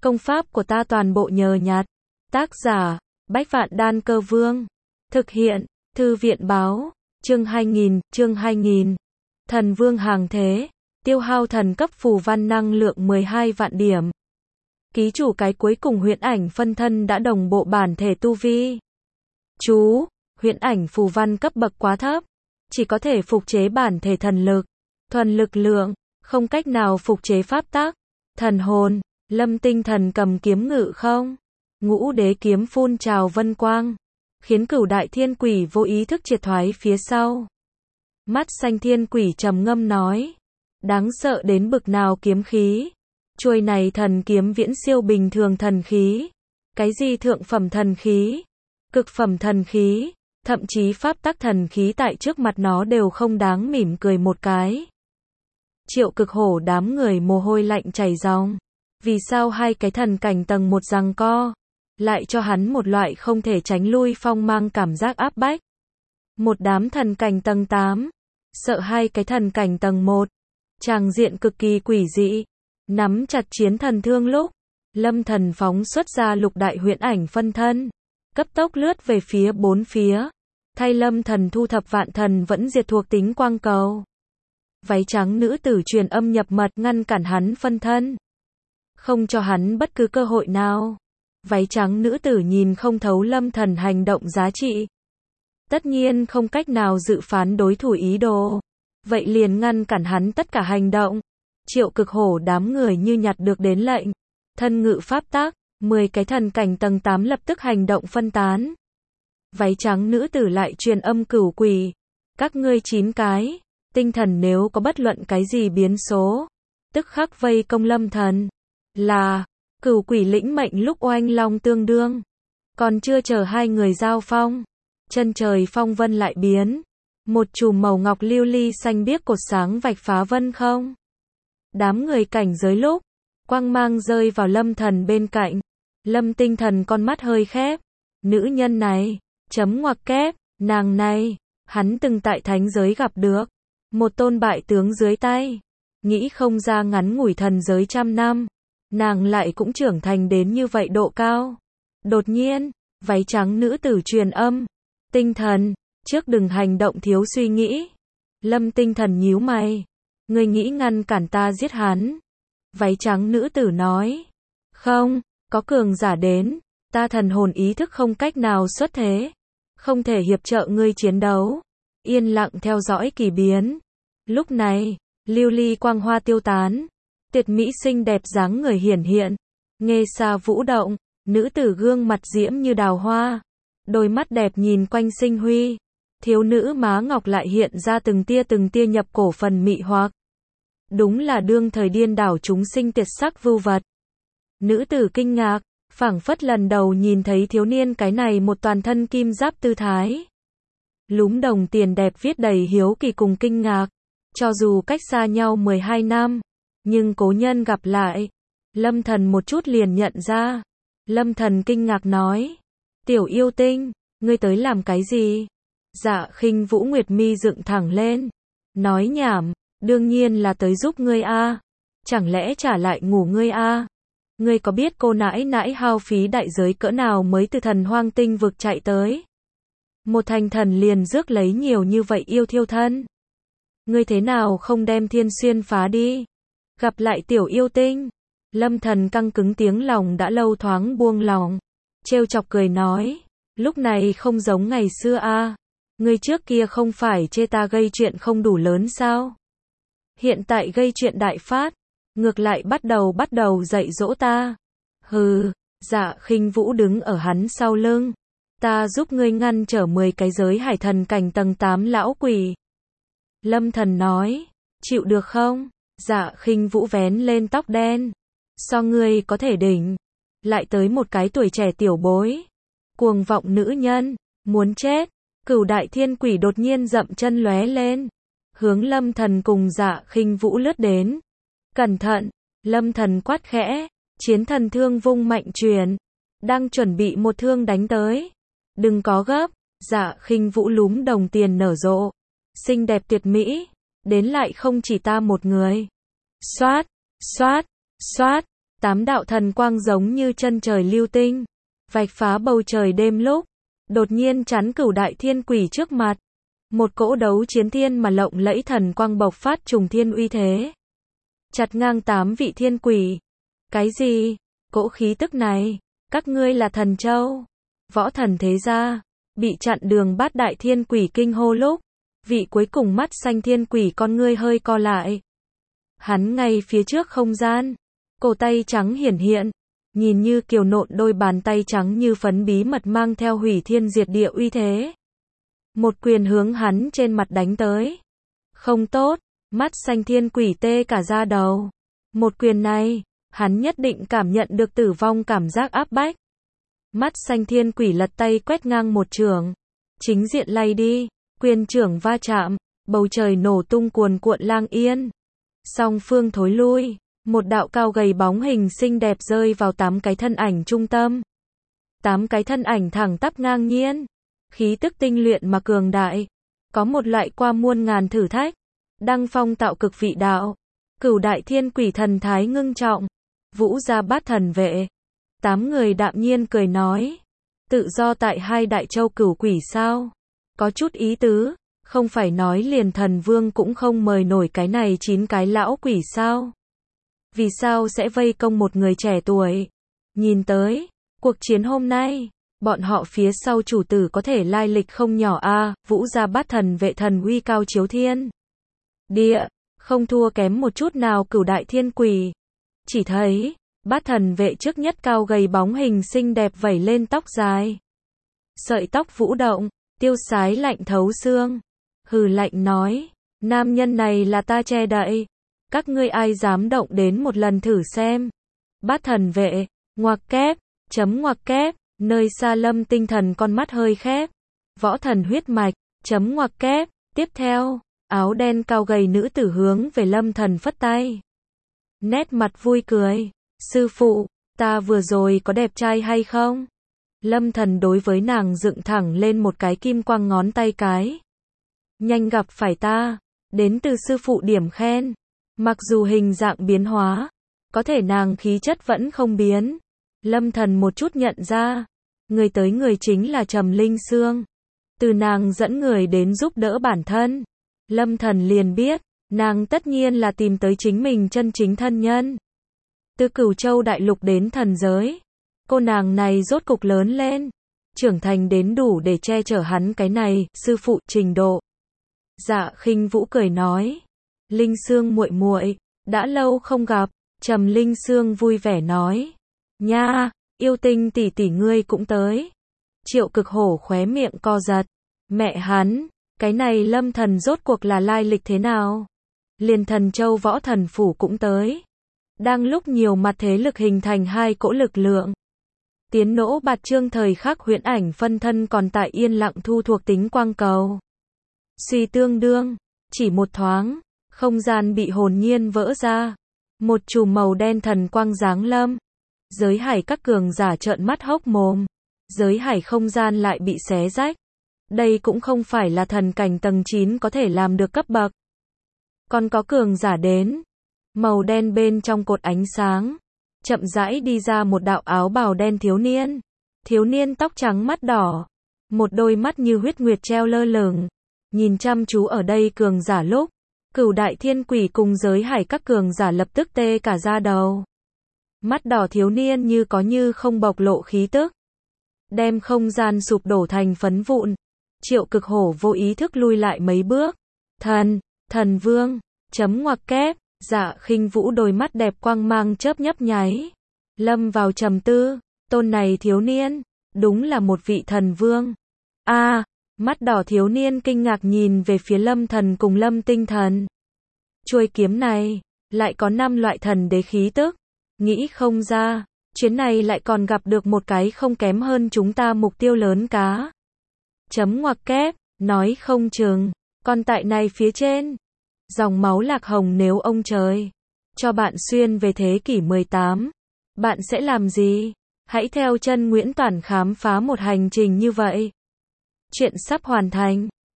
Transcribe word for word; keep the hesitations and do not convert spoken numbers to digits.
Công pháp của ta toàn bộ nhờ nhặt. Tác giả, Bách Vạn Đan Cơ Vương. Thực hiện, Thư viện báo, chương hai nghìn, chương hai nghìn. Thần Vương hàng thế, tiêu hao thần cấp phù văn năng lượng mười hai vạn điểm. Ký chủ cái cuối cùng huyễn ảnh phân thân đã đồng bộ bản thể tu vi. Chú, huyễn ảnh phù văn cấp bậc quá thấp, chỉ có thể phục chế bản thể thần lực, thuần lực lượng, không cách nào phục chế pháp tắc, thần hồn. Lâm Tinh Thần cầm kiếm ngự không, ngũ đế kiếm phun trào vân quang, khiến cửu đại thiên quỷ vô ý thức triệt thoái phía sau. Mắt xanh thiên quỷ trầm ngâm nói, đáng sợ đến bực nào kiếm khí. Chuôi này thần kiếm viễn siêu bình thường thần khí. Cái gì thượng phẩm thần khí, cực phẩm thần khí, thậm chí pháp tắc thần khí tại trước mặt nó đều không đáng mỉm cười một cái. Triệu Cực Hổ đám người mồ hôi lạnh chảy ròng. Vì sao hai cái thần cảnh tầng một giằng co, lại cho hắn một loại không thể tránh lui phong mang cảm giác áp bách. Một đám thần cảnh tầng tám, sợ hai cái thần cảnh tầng một. Tràng diện cực kỳ quỷ dị. Nắm chặt chiến thần thương lúc, Lâm Thần phóng xuất ra lục đại huyễn ảnh phân thân, cấp tốc lướt về phía bốn phía, thay Lâm Thần thu thập vạn thần vẫn diệt thuộc tính quang cầu. Váy trắng nữ tử truyền âm nhập mật ngăn cản hắn phân thân, không cho hắn bất cứ cơ hội nào. Váy trắng nữ tử nhìn không thấu Lâm Thần hành động giá trị, tất nhiên không cách nào dự phán đối thủ ý đồ, vậy liền ngăn cản hắn tất cả hành động. Triệu Cực Hổ đám người như nhặt được đến lệnh, thân ngự pháp tắc, mười cái thần cảnh tầng tám lập tức hành động phân tán. Váy trắng nữ tử lại truyền âm cửu quỷ, các ngươi chín cái, tinh thần nếu có bất luận cái gì biến số, tức khắc vây công Lâm Thần. Là, cửu quỷ lĩnh mệnh lúc oanh long tương đương, còn chưa chờ hai người giao phong, chân trời phong vân lại biến, một chùm màu ngọc lưu ly xanh biếc cột sáng vạch phá vân không. Đám người cảnh giới lúc, quang mang rơi vào Lâm Thần bên cạnh. Lâm Tinh Thần con mắt hơi khép, nữ nhân này, chấm ngoặc kép, nàng này, hắn từng tại thánh giới gặp được, một tôn bại tướng dưới tay, nghĩ không ra ngắn ngủi thần giới trăm năm, nàng lại cũng trưởng thành đến như vậy độ cao. Đột nhiên, váy trắng nữ tử truyền âm, Tinh Thần, trước đừng hành động thiếu suy nghĩ. Lâm Tinh Thần nhíu mày, ngươi nghĩ ngăn cản ta giết hắn? Váy trắng nữ tử nói, không, có cường giả đến, ta thần hồn ý thức không cách nào xuất thế, không thể hiệp trợ ngươi chiến đấu. Yên lặng theo dõi kỳ biến. Lúc này, lưu ly quang hoa tiêu tán, tuyệt mỹ xinh đẹp dáng người hiển hiện, nghe xa vũ động, nữ tử gương mặt diễm như đào hoa, đôi mắt đẹp nhìn quanh sinh huy, thiếu nữ má ngọc lại hiện ra từng tia từng tia nhập cổ phần mị hoặc. Đúng là đương thời điên đảo chúng sinh tuyệt sắc vưu vật. Nữ tử kinh ngạc, phảng phất lần đầu nhìn thấy thiếu niên cái này một toàn thân kim giáp tư thái. Lúm đồng tiền đẹp viết đầy hiếu kỳ cùng kinh ngạc. Cho dù cách xa nhau mười hai năm, nhưng cố nhân gặp lại, Lâm Thần một chút liền nhận ra. Lâm Thần kinh ngạc nói, tiểu yêu tinh, ngươi tới làm cái gì? Dạ Khinh Vũ Nguyệt mi dựng thẳng lên, nói nhảm, đương nhiên là tới giúp ngươi a. Chẳng lẽ trả lại ngủ ngươi a? Ngươi có biết cô nãi nãi hao phí đại giới cỡ nào mới từ thần hoang tinh vực chạy tới? Một thành thần liền rước lấy nhiều như vậy yêu thiêu thân. Ngươi thế nào không đem thiên xuyên phá đi? Gặp lại tiểu yêu tinh. Lâm Thần căng cứng tiếng lòng đã lâu thoáng buông lòng, trêu chọc cười nói, lúc này không giống ngày xưa a. Ngươi trước kia không phải chê ta gây chuyện không đủ lớn sao? Hiện tại gây chuyện đại phát, ngược lại bắt đầu bắt đầu dạy dỗ ta. Hừ, Dạ Khinh Vũ đứng ở hắn sau lưng, ta giúp ngươi ngăn trở mười cái giới hải thần cảnh tầng tám lão quỷ. Lâm Thần nói, chịu được không? Dạ Khinh Vũ vén lên tóc đen, so ngươi có thể đỉnh, lại tới một cái tuổi trẻ tiểu bối, cuồng vọng nữ nhân, muốn chết. Cửu đại thiên quỷ đột nhiên dậm chân lóe lên, hướng Lâm Thần cùng Dạ Khinh Vũ lướt đến. Cẩn thận, Lâm Thần quát khẽ, chiến thần thương vung mạnh truyền, đang chuẩn bị một thương đánh tới. Đừng có gấp. Dạ Khinh Vũ lúm đồng tiền nở rộ, xinh đẹp tuyệt mỹ, đến lại không chỉ ta một người. Xoát, xoát, xoát, Tám đạo thần quang giống như chân trời lưu tinh, vạch phá bầu trời đêm lúc, đột nhiên chắn Cửu đại thiên quỷ trước mặt. Một cỗ đấu chiến thiên mà lộng lẫy thần quang bộc phát trùng thiên uy thế, chặt ngang tám vị thiên quỷ. Cái gì? Cỗ khí tức này, các ngươi là thần châu, võ thần thế gia, bị chặn đường bát đại thiên quỷ kinh hô lúc, vị cuối cùng mắt xanh thiên quỷ con ngươi hơi co lại. Hắn ngay phía trước không gian, cổ tay trắng hiển hiện, nhìn như kiều nộn đôi bàn tay trắng như phấn bí mật mang theo hủy thiên diệt địa uy thế. Một quyền hướng hắn trên mặt đánh tới. Không tốt, mắt xanh thiên quỷ tê cả da đầu. Một quyền này, hắn nhất định cảm nhận được tử vong cảm giác áp bách. Mắt xanh thiên quỷ lật tay quét ngang một trường, chính diện lay đi, quyền trưởng va chạm, bầu trời nổ tung cuồn cuộn lang yên. Song phương thối lui, một đạo cao gầy bóng hình xinh đẹp rơi vào tám cái thân ảnh trung tâm. Tám cái thân ảnh thẳng tắp ngang nhiên, khí tức tinh luyện mà cường đại, có một loại qua muôn ngàn thử thách, đăng phong tạo cực vị đạo. Cửu đại thiên quỷ thần thái ngưng trọng, Vũ gia bát thần vệ. Tám người đạm nhiên cười nói, tự do tại hai đại châu cửu quỷ sao? Có chút ý tứ, không phải nói liền thần vương cũng không mời nổi cái này chín cái lão quỷ sao? Vì sao sẽ vây công một người trẻ tuổi? Nhìn tới, cuộc chiến hôm nay, bọn họ phía sau chủ tử có thể lai lịch không nhỏ a. À, Vũ gia bát thần vệ thần uy cao chiếu thiên địa, không thua kém một chút nào cửu đại thiên quỷ. Chỉ thấy, bát thần vệ trước nhất cao gầy bóng hình xinh đẹp vẩy lên tóc dài. Sợi tóc vũ động, tiêu sái lạnh thấu xương. Hừ lạnh nói, nam nhân này là ta che đậy. Các ngươi ai dám động đến một lần thử xem. Bát thần vệ, ngoặc kép, chấm ngoặc kép, nơi xa Lâm Tinh Thần con mắt hơi khép. Võ thần huyết mạch, chấm ngoặc kép, tiếp theo, áo đen cao gầy nữ tử hướng về Lâm Thần phất tay. Nét mặt vui cười, sư phụ, ta vừa rồi có đẹp trai hay không? Lâm Thần đối với nàng dựng thẳng lên một cái kim quang ngón tay cái. Nhanh gặp phải ta, đến từ sư phụ điểm khen. Mặc dù hình dạng biến hóa, có thể nàng khí chất vẫn không biến. Lâm Thần một chút nhận ra, người tới người chính là Trầm Linh Sương. Từ nàng dẫn người đến giúp đỡ bản thân, Lâm Thần liền biết, nàng tất nhiên là tìm tới chính mình chân chính thân nhân. Từ Cửu Châu đại lục đến thần giới, cô nàng này rốt cục lớn lên, trưởng thành đến đủ để che chở hắn cái này, sư phụ trình độ. Dạ Khinh Vũ cười nói, Linh Sương muội muội, đã lâu không gặp. Trầm Linh Sương vui vẻ nói, nha, yêu tinh tỷ tỷ ngươi cũng tới. Triệu Cực Hổ khóe miệng co giật, mẹ hắn, cái này Lâm Thần rốt cuộc là lai lịch thế nào? Liền Thần Châu Võ Thần Phủ cũng tới. Đang lúc nhiều mặt thế lực hình thành hai cỗ lực lượng. Tiến nỗ bạt trương thời khắc huyễn ảnh phân thân còn tại yên lặng thu thuộc tính quang cầu. Suy tương đương, chỉ một thoáng, không gian bị hồn nhiên vỡ ra. Một chùm màu đen thần quang giáng lâm. Giới hải các cường giả trợn mắt hốc mồm. Giới hải không gian lại bị xé rách. Đây cũng không phải là thần cảnh tầng chín có thể làm được cấp bậc. Còn có cường giả đến. Màu đen bên trong cột ánh sáng. Chậm rãi đi ra một đạo áo bào đen thiếu niên. Thiếu niên tóc trắng mắt đỏ. Một đôi mắt như huyết nguyệt treo lơ lửng. Nhìn chăm chú ở đây cường giả lúc. Cửu đại thiên quỷ cùng giới hải các cường giả lập tức tê cả da đầu. Mắt đỏ thiếu niên như có như không bộc lộ khí tức. Đem không gian sụp đổ thành phấn vụn. Triệu Cực Hổ vô ý thức lui lại mấy bước. Thần, thần vương, chấm ngoặc kép, Dạ Khinh Vũ đôi mắt đẹp quang mang chớp nhấp nháy. Lâm vào trầm tư, tôn này thiếu niên, đúng là một vị thần vương. A, à, mắt đỏ thiếu niên kinh ngạc nhìn về phía Lâm Thần cùng Lâm Tinh Thần. Chuôi kiếm này, lại có năm loại thần đế khí tức. Nghĩ không ra, chuyến này lại còn gặp được một cái không kém hơn chúng ta mục tiêu lớn cá. Chấm ngoặc kép, nói không chừng, còn tại này phía trên. Dòng máu lạc hồng nếu ông trời cho bạn xuyên về thế kỷ mười tám, bạn sẽ làm gì? Hãy theo chân Nguyễn Toản khám phá một hành trình như vậy. Chuyện sắp hoàn thành.